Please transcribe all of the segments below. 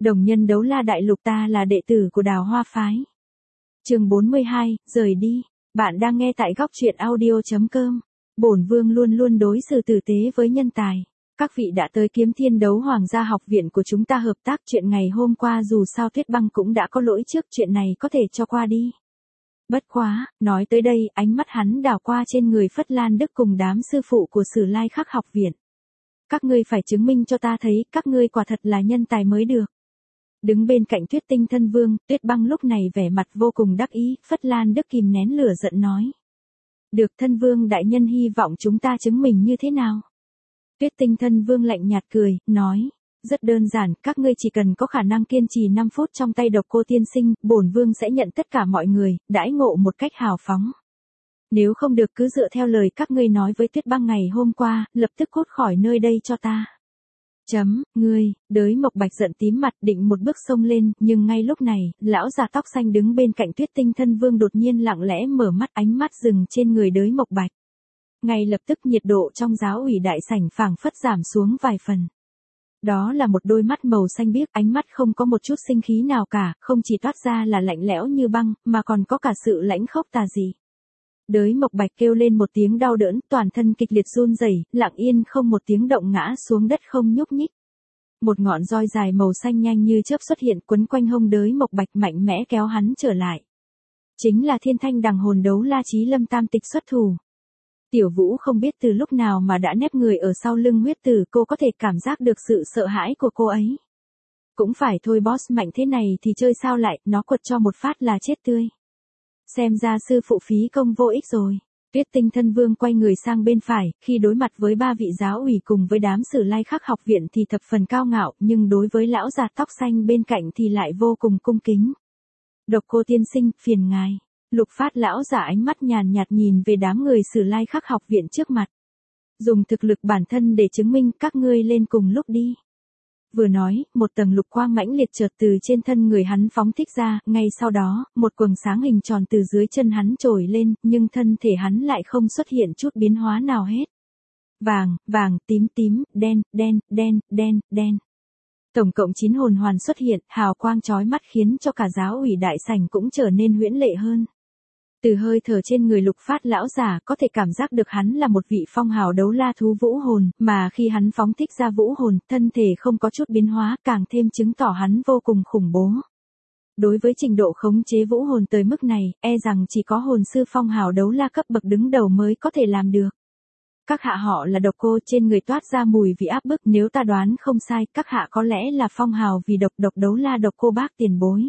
Đồng nhân Đấu La Đại Lục, ta là đệ tử của Đào Hoa Phái. Chương 42, rời đi. Bạn đang nghe tại góc truyện audio.com. Bổn vương luôn luôn đối xử tử tế với nhân tài. Các vị đã tới Kiếm Thiên Đấu Hoàng gia học viện của chúng ta hợp tác. Chuyện ngày hôm qua dù sao Tuyết Băng cũng đã có lỗi trước, chuyện này có thể cho qua đi. Bất quá, nói tới đây, ánh mắt hắn đảo qua trên người Phất Lan Đức cùng đám sư phụ của Sử Lai Khắc học viện. Các ngươi phải chứng minh cho ta thấy, các ngươi quả thật là nhân tài mới được. Đứng bên cạnh Tuyết Tinh Thân Vương, Tuyết Băng lúc này vẻ mặt vô cùng đắc ý, Phất Lan Đức kìm nén lửa giận nói. Được, Thân Vương đại nhân hy vọng chúng ta chứng minh như thế nào? Tuyết Tinh Thân Vương lạnh nhạt cười, nói. Rất đơn giản, các ngươi chỉ cần có khả năng kiên trì 5 phút trong tay Độc Cô tiên sinh, bổn vương sẽ nhận tất cả mọi người, đãi ngộ một cách hào phóng. Nếu không được cứ dựa theo lời các ngươi nói với Tuyết Băng ngày hôm qua, lập tức cút khỏi nơi đây cho ta. Ngươi, Đới Mộc Bạch giận tím mặt định một bước xông lên, nhưng ngay lúc này, lão già tóc xanh đứng bên cạnh Tuyết Tinh Thân Vương đột nhiên lặng lẽ mở mắt, ánh mắt dừng trên người Đới Mộc Bạch. Ngay lập tức nhiệt độ trong giáo ủy đại sảnh phảng phất giảm xuống vài phần. Đó là một đôi mắt màu xanh biếc, ánh mắt không có một chút sinh khí nào cả, không chỉ toát ra là lạnh lẽo như băng, mà còn có cả sự lãnh khốc tà dị. Đới Mộc Bạch kêu lên một tiếng đau đớn, toàn thân kịch liệt run rẩy, lặng yên không một tiếng động ngã xuống đất không nhúc nhích. Một ngọn roi dài màu xanh nhanh như chớp xuất hiện quấn quanh hông Đới Mộc Bạch, mạnh mẽ kéo hắn trở lại. Chính là Thiên Thanh Đằng Hồn Đấu La Chí Lâm tam tịch xuất thủ. Tiểu Vũ không biết từ lúc nào mà đã nép người ở sau lưng Huyết Tử, cô có thể cảm giác được sự sợ hãi của cô ấy. Cũng phải thôi, boss mạnh thế này thì chơi sao lại, nó quật cho một phát là chết tươi. Xem ra sư phụ phí công vô ích rồi. Tuyết Tinh Thân Vương quay người sang bên phải, khi đối mặt với ba vị giáo ủy cùng với đám Sử Lai Khắc học viện thì thập phần cao ngạo, nhưng đối với lão già tóc xanh bên cạnh thì lại vô cùng cung kính. Độc Cô tiên sinh, phiền ngài. Lục Phát lão giả ánh mắt nhàn nhạt nhìn về đám người Sử Lai Khắc học viện trước mặt. Dùng thực lực bản thân để chứng minh, các ngươi lên cùng lúc đi. Vừa nói, một tầng lục quang mãnh liệt chợt từ trên thân người hắn phóng thích ra, ngay sau đó, một quầng sáng hình tròn từ dưới chân hắn trồi lên, nhưng thân thể hắn lại không xuất hiện chút biến hóa nào hết. Vàng, vàng, tím tím, đen, đen, đen, đen, đen. Tổng cộng 9 hồn hoàn xuất hiện, hào quang chói mắt khiến cho cả giáo ủy đại sảnh cũng trở nên huyễn lệ hơn. Từ hơi thở trên người Lục Phát lão giả có thể cảm giác được hắn là một vị phong hào đấu la thú vũ hồn, mà khi hắn phóng thích ra vũ hồn, thân thể không có chút biến hóa, càng thêm chứng tỏ hắn vô cùng khủng bố. Đối với trình độ khống chế vũ hồn tới mức này, e rằng chỉ có hồn sư phong hào đấu la cấp bậc đứng đầu mới có thể làm được. Các hạ họ là Độc Cô, trên người toát ra mùi vị áp bức, nếu ta đoán không sai, các hạ có lẽ là phong hào vì độc đấu la Độc Cô bác tiền bối.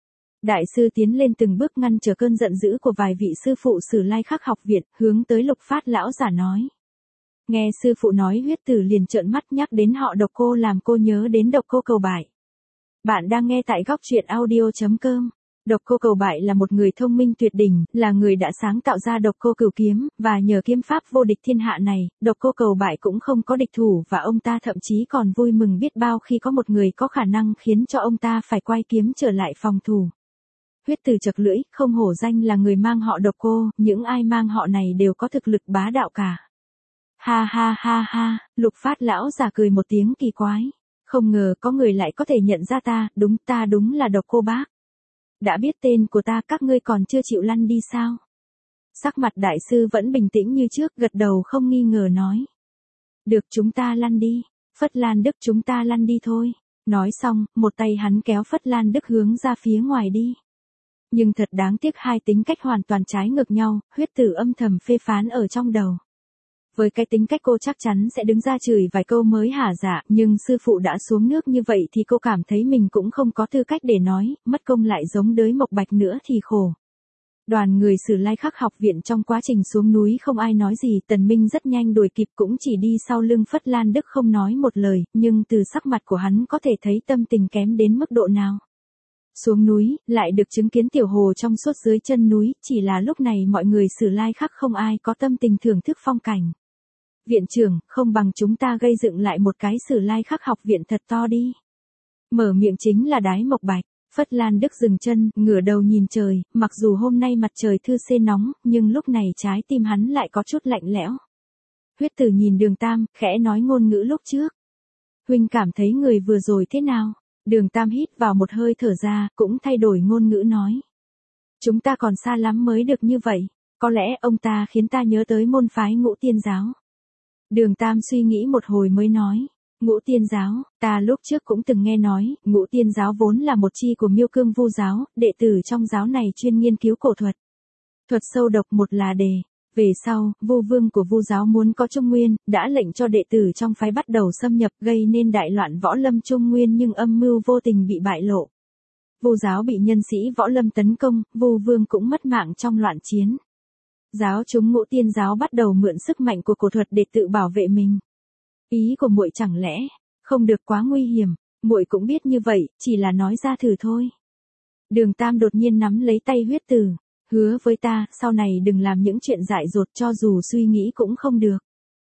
Đại sư tiến lên từng bước ngăn trở cơn giận dữ của vài vị sư phụ Sử Lai Khắc học viện, hướng tới Lục Phát lão giả nói. Nghe sư phụ nói, Huyết Tử liền trợn mắt, nhắc đến họ Độc Cô làm cô nhớ đến Độc Cô Cầu Bại. Bạn đang nghe tại góc truyện audio.com. Độc Cô Cầu Bại là một người thông minh tuyệt đỉnh, là người đã sáng tạo ra Độc Cô Cửu Kiếm, và nhờ kiếm pháp vô địch thiên hạ này, Độc Cô Cầu Bại cũng không có địch thủ, và ông ta thậm chí còn vui mừng biết bao khi có một người có khả năng khiến cho ông ta phải quay kiếm trở lại phòng thủ. Huyết Tử chật lưỡi, không hổ danh là người mang họ Độc Cô, những ai mang họ này đều có thực lực bá đạo cả. Ha ha ha ha, Lục Phát lão già cười một tiếng kỳ quái. Không ngờ có người lại có thể nhận ra ta đúng là Độc Cô bác. Đã biết tên của ta, các ngươi còn chưa chịu lăn đi sao? Sắc mặt đại sư vẫn bình tĩnh như trước, gật đầu không nghi ngờ nói. Được, chúng ta lăn đi. Phất Lan Đức, chúng ta lăn đi thôi. Nói xong, một tay hắn kéo Phất Lan Đức hướng ra phía ngoài đi. Nhưng thật đáng tiếc, hai tính cách hoàn toàn trái ngược nhau, Huyết Tử âm thầm phê phán ở trong đầu. Với cái tính cách cô chắc chắn sẽ đứng ra chửi vài câu mới hả dạ, nhưng sư phụ đã xuống nước như vậy thì cô cảm thấy mình cũng không có tư cách để nói, mất công lại giống Đới Mộc Bạch nữa thì khổ. Đoàn người Sử Lai Khắc học viện trong quá trình xuống núi không ai nói gì, Tần Minh rất nhanh đuổi kịp, cũng chỉ đi sau lưng Phất Lan Đức không nói một lời, nhưng từ sắc mặt của hắn có thể thấy tâm tình kém đến mức độ nào. Xuống núi, lại được chứng kiến tiểu hồ trong suốt dưới chân núi, chỉ là lúc này mọi người Sử Lai Khắc không ai có tâm tình thưởng thức phong cảnh. Viện trưởng, không bằng chúng ta gây dựng lại một cái Sử Lai Khắc học viện thật to đi. Mở miệng chính là Đái Mộc Bạch. Phất Lan Đức dừng chân, ngửa đầu nhìn trời, mặc dù hôm nay mặt trời thư xê nóng, nhưng lúc này trái tim hắn lại có chút lạnh lẽo. Huyết Tử nhìn Đường Tam, khẽ nói ngôn ngữ lúc trước. Huynh cảm thấy người vừa rồi thế nào? Đường Tam hít vào một hơi thở ra, cũng thay đổi ngôn ngữ nói. Chúng ta còn xa lắm mới được như vậy, có lẽ ông ta khiến ta nhớ tới môn phái Ngũ Tiên Giáo. Đường Tam suy nghĩ một hồi mới nói. Ngũ Tiên Giáo, ta lúc trước cũng từng nghe nói, Ngũ Tiên Giáo vốn là một chi của Miêu Cương Vu Giáo, đệ tử trong giáo này chuyên nghiên cứu cổ thuật. Thuật sâu độc một là đề. Về sau, Vu Vương của Vu Giáo muốn có Trung Nguyên, đã lệnh cho đệ tử trong phái bắt đầu xâm nhập gây nên đại loạn võ lâm Trung Nguyên nhưng âm mưu vô tình bị bại lộ. Vu Giáo bị nhân sĩ võ lâm tấn công, Vu Vương cũng mất mạng trong loạn chiến. Giáo chúng Ngũ Tiên Giáo bắt đầu mượn sức mạnh của cổ thuật để tự bảo vệ mình. Ý của muội chẳng lẽ không được quá nguy hiểm, muội cũng biết như vậy, chỉ là nói ra thử thôi. Đường Tam đột nhiên nắm lấy tay Huyết Tử, hứa với ta, sau này đừng làm những chuyện dại dột cho dù suy nghĩ cũng không được.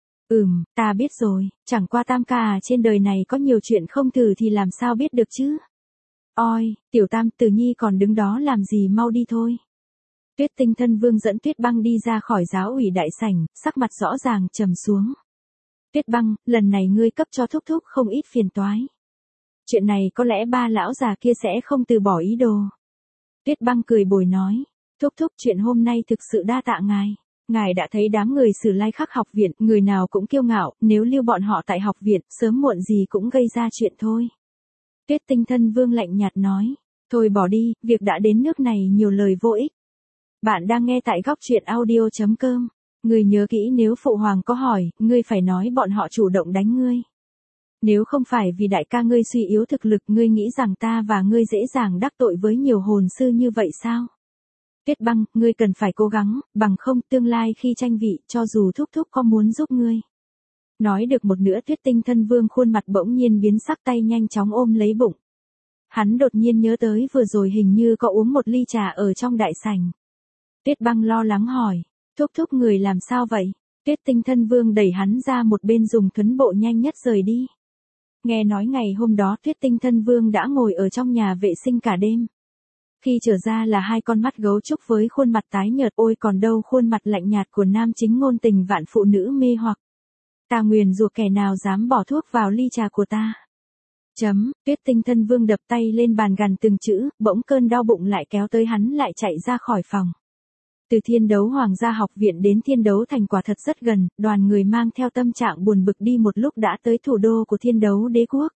Ta biết rồi, chẳng qua Tam ca à, trên đời này có nhiều chuyện không thử thì làm sao biết được chứ. Oi, Tiểu Tam, Từ Nhi còn đứng đó làm gì, mau đi thôi. Tuyết Tinh Thân Vương dẫn Tuyết Băng đi ra khỏi giáo ủy đại sảnh, sắc mặt rõ ràng trầm xuống. Tuyết Băng, lần này ngươi cấp cho Thúc Thúc không ít phiền toái. Chuyện này có lẽ ba lão già kia sẽ không từ bỏ ý đồ. Tuyết Băng cười bồi nói. Thúc Thúc, chuyện hôm nay thực sự đa tạ ngài. Ngài đã thấy đám người Sử Lai Khắc học viện, người nào cũng kiêu ngạo, nếu lưu bọn họ tại học viện, sớm muộn gì cũng gây ra chuyện thôi. Tuyết Tinh Thân Vương lạnh nhạt nói. Thôi bỏ đi, việc đã đến nước này nhiều lời vô ích. Bạn đang nghe tại góc truyện audio.com. Ngươi nhớ kỹ, nếu phụ hoàng có hỏi, ngươi phải nói bọn họ chủ động đánh ngươi. Nếu không phải vì đại ca ngươi suy yếu thực lực, ngươi nghĩ rằng ta và ngươi dễ dàng đắc tội với nhiều hồn sư như vậy sao? Tuyết Băng, ngươi cần phải cố gắng, bằng không tương lai khi tranh vị, cho dù Thúc Thúc có muốn giúp ngươi. Nói được một nửa, Tuyết Tinh Thân Vương khuôn mặt bỗng nhiên biến sắc, tay nhanh chóng ôm lấy bụng. Hắn đột nhiên nhớ tới vừa rồi hình như có uống một ly trà ở trong đại sảnh. Tuyết Băng lo lắng hỏi. Thúc Thúc, người làm sao vậy? Tuyết Tinh Thân Vương đẩy hắn ra một bên dùng thuấn bộ nhanh nhất rời đi. Nghe nói ngày hôm đó Tuyết Tinh Thân Vương đã ngồi ở trong nhà vệ sinh cả đêm. Khi trở ra là hai con mắt gấu trúc với khuôn mặt tái nhợt, ôi còn đâu khuôn mặt lạnh nhạt của nam chính ngôn tình vạn phụ nữ mê hoặc. Ta nguyền rủa kẻ nào dám bỏ thuốc vào ly trà của ta. Tuyết Tinh Thân Vương đập tay lên bàn gằn từng chữ, bỗng cơn đau bụng lại kéo tới, hắn lại chạy ra khỏi phòng. Từ Thiên Đấu Hoàng gia học viện đến Thiên Đấu Thành quả thật rất gần, đoàn người mang theo tâm trạng buồn bực đi một lúc đã tới thủ đô của Thiên Đấu Đế quốc.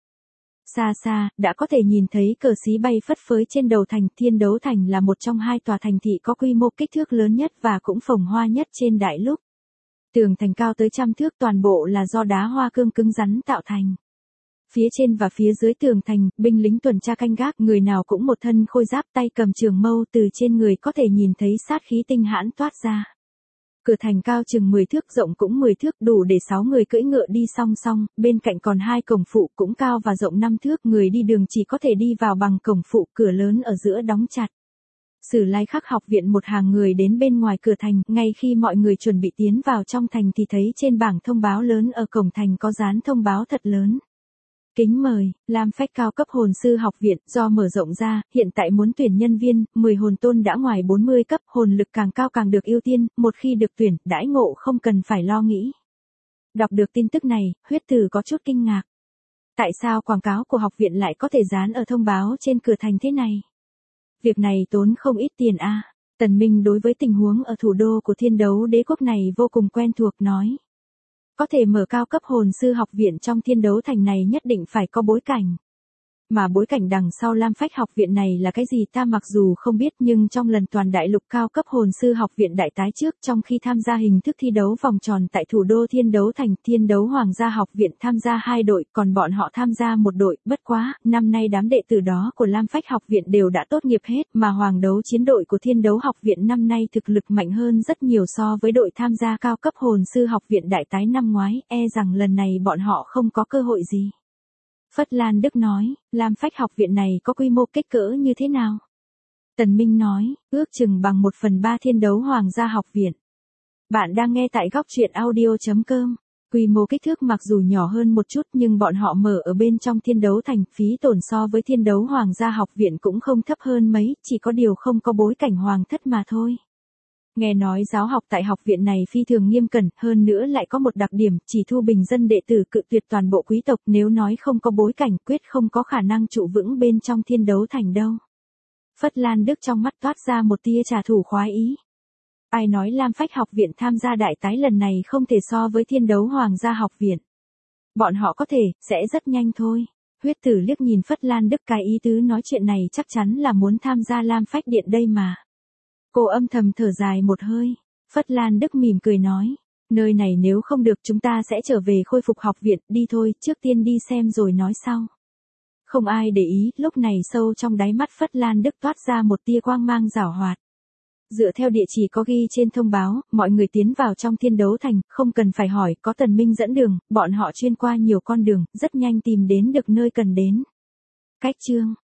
Xa xa, đã có thể nhìn thấy cờ xí bay phất phới trên đầu thành. Thiên Đấu Thành là một trong hai tòa thành thị có quy mô kích thước lớn nhất và cũng phồn hoa nhất trên đại lục. Tường thành cao tới 100 thước, toàn bộ là do đá hoa cương cứng rắn tạo thành. Phía trên và phía dưới tường thành, binh lính tuần tra canh gác, người nào cũng một thân khôi giáp, tay cầm trường mâu, từ trên người có thể nhìn thấy sát khí tinh hãn toát ra. Cửa thành cao chừng 10 thước, rộng cũng 10 thước, đủ để 6 người cưỡi ngựa đi song song, bên cạnh còn hai cổng phụ cũng cao và rộng 5 thước, người đi đường chỉ có thể đi vào bằng cổng phụ, cửa lớn ở giữa đóng chặt. Sử Lai Khắc học viện một hàng người đến bên ngoài cửa thành, ngay khi mọi người chuẩn bị tiến vào trong thành thì thấy trên bảng thông báo lớn ở cổng thành có dán thông báo thật lớn. Kính mời, Lam Phách cao cấp hồn sư học viện, do mở rộng ra, hiện tại muốn tuyển nhân viên, 10 hồn tôn đã ngoài 40 cấp, hồn lực càng cao càng được ưu tiên, một khi được tuyển, đãi ngộ không cần phải lo nghĩ. Đọc được tin tức này, Huyết Tử có chút kinh ngạc. Tại sao quảng cáo của học viện lại có thể dán ở thông báo trên cửa thành thế này? Việc này tốn không ít tiền a. Tần Minh đối với tình huống ở thủ đô của Thiên Đấu Đế quốc này vô cùng quen thuộc, nói. Có thể mở cao cấp hồn sư học viện trong Thiên Đấu Thành này nhất định phải có bối cảnh. Mà bối cảnh đằng sau Lam Phách học viện này là cái gì ta mặc dù không biết, nhưng trong lần toàn đại lục cao cấp hồn sư học viện đại tái trước, trong khi tham gia hình thức thi đấu vòng tròn tại thủ đô Thiên Đấu Thành, Thiên Đấu Hoàng gia học viện tham gia 2 đội, còn bọn họ tham gia 1 đội, bất quá, năm nay đám đệ tử đó của Lam Phách học viện đều đã tốt nghiệp hết, mà Hoàng đấu chiến đội của Thiên Đấu học viện năm nay thực lực mạnh hơn rất nhiều so với đội tham gia cao cấp hồn sư học viện đại tái năm ngoái, e rằng lần này bọn họ không có cơ hội gì. Phất Lan Đức nói, Lam Phách học viện này có quy mô kích cỡ như thế nào? Tần Minh nói, ước chừng bằng 1/3 Thiên Đấu Hoàng gia học viện. Bạn đang nghe tại góc truyện audio.com. Quy mô kích thước mặc dù nhỏ hơn một chút nhưng bọn họ mở ở bên trong Thiên Đấu Thành, phí tổn so với Thiên Đấu Hoàng gia học viện cũng không thấp hơn mấy, chỉ có điều không có bối cảnh hoàng thất mà thôi. Nghe nói giáo học tại học viện này phi thường nghiêm cẩn, hơn nữa lại có một đặc điểm, chỉ thu bình dân đệ tử, cự tuyệt toàn bộ quý tộc, nếu nói không có bối cảnh, quyết không có khả năng trụ vững bên trong Thiên Đấu Thành đâu. Phất Lan Đức trong mắt toát ra một tia trả thù khoái ý. Ai nói Lam Phách học viện tham gia đại tái lần này không thể so với Thiên Đấu Hoàng gia học viện. Bọn họ có thể, sẽ rất nhanh thôi. Huyết Tử liếc nhìn Phất Lan Đức, cái ý tứ nói chuyện này chắc chắn là muốn tham gia Lam Phách điện đây mà. Cô âm thầm thở dài một hơi. Phất Lan Đức mỉm cười nói, nơi này nếu không được chúng ta sẽ trở về khôi phục học viện, đi thôi, trước tiên đi xem rồi nói sau. Không ai để ý, lúc này sâu trong đáy mắt Phất Lan Đức toát ra một tia quang mang giảo hoạt. Dựa theo địa chỉ có ghi trên thông báo, mọi người tiến vào trong Thiên Đấu Thành, không cần phải hỏi, có Tần Minh dẫn đường, bọn họ chuyên qua nhiều con đường, rất nhanh tìm đến được nơi cần đến. Cách chương